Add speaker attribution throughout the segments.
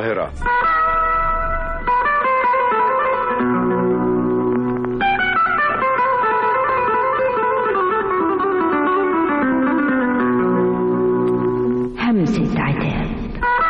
Speaker 1: القاهرة.
Speaker 2: همسة عتاب.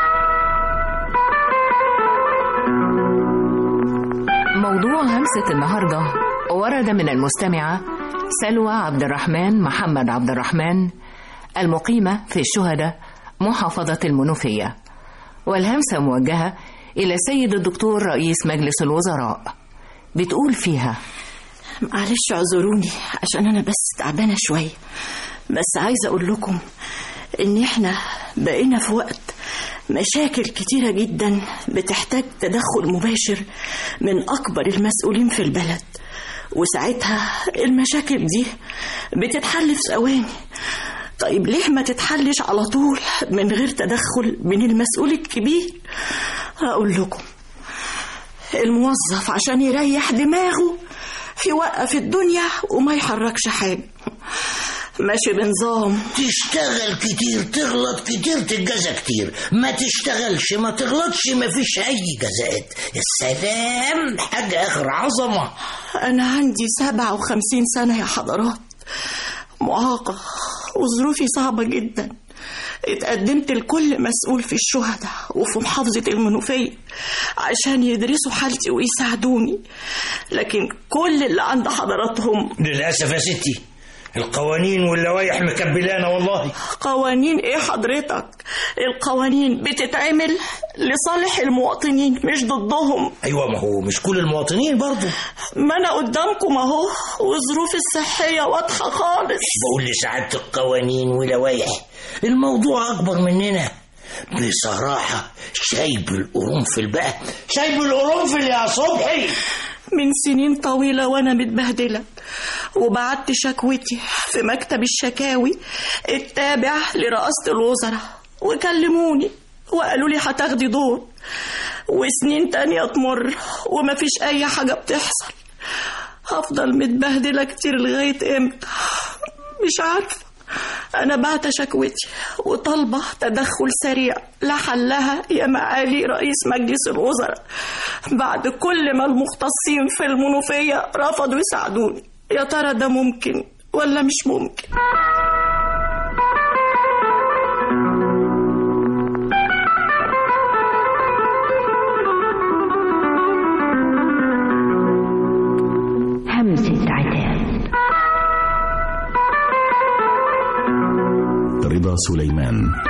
Speaker 3: موضوع همسة النهاردة ورد من المستمعة سلوى عبد الرحمن محمد عبد الرحمن، المقيمة في الشهداء محافظة المنوفية، والهمسة موجهة إلى السيد الدكتور رئيس مجلس الوزراء. بتقول فيها:
Speaker 4: معلش اعذروني عشان أنا بس تعبانة شوية، بس عايزة أقول لكم إن إحنا بقينا في وقت مشاكل كتيرة جدا بتحتاج تدخل مباشر من أكبر المسؤولين في البلد، وساعتها المشاكل دي بتتحل في ثواني. طيب ليه ما تتحلش على طول من غير تدخل من المسؤول الكبير؟ هقول لكم، الموظف عشان يريح دماغه يوقف الدنيا وما يحركش حاجة، ماشي بنظام.
Speaker 5: تشتغل كتير تغلط كتير تتجزى كتير، ما تشتغلش ما تغلطش ما فيش أي جزاءات. السلام، حاجة آخر عظمة.
Speaker 4: أنا عندي 57 سنة يا حضرات، معاقة وظروفي صعبة جدا. اتقدمت لكل مسؤول في الشهداء وفي محافظة المنوفية عشان يدرسوا حالتي ويساعدوني، لكن كل اللي عند حضراتهم
Speaker 5: للأسف يا ستي القوانين واللوائح مكبلانا والله.
Speaker 4: قوانين ايه حضرتك؟ القوانين بتتعمل لصالح المواطنين مش ضدهم.
Speaker 5: ايوه، ما هو مش كل المواطنين برضو.
Speaker 4: ما انا قدامكم اهو، والظروف الصحية واضحة خالص.
Speaker 5: بقول لسعادة القوانين ولوائح، الموضوع اكبر مننا بصراحة. شايب القرنفل بقى، شايب القرنفل يا صبحي.
Speaker 4: من سنين طويلة وانا متبهدلة، وبعت شكوتي في مكتب الشكاوي التابع لرئاسة الوزراء، وكلموني وقالوا لي هتاخدي دور، وسنين تانية تمر ومفيش اي حاجة بتحصل. هفضل متبهدلة كتير لغاية امتى؟ مش عارفة. أنا بعت شكوتي وطالبة تدخل سريع لحلها يا معالي رئيس مجلس الوزراء، بعد كل ما المختصين في المنوفية رفضوا يساعدوني. يا ترى ده ممكن ولا مش ممكن؟
Speaker 2: همسة عتاب.
Speaker 6: رضا سليمان.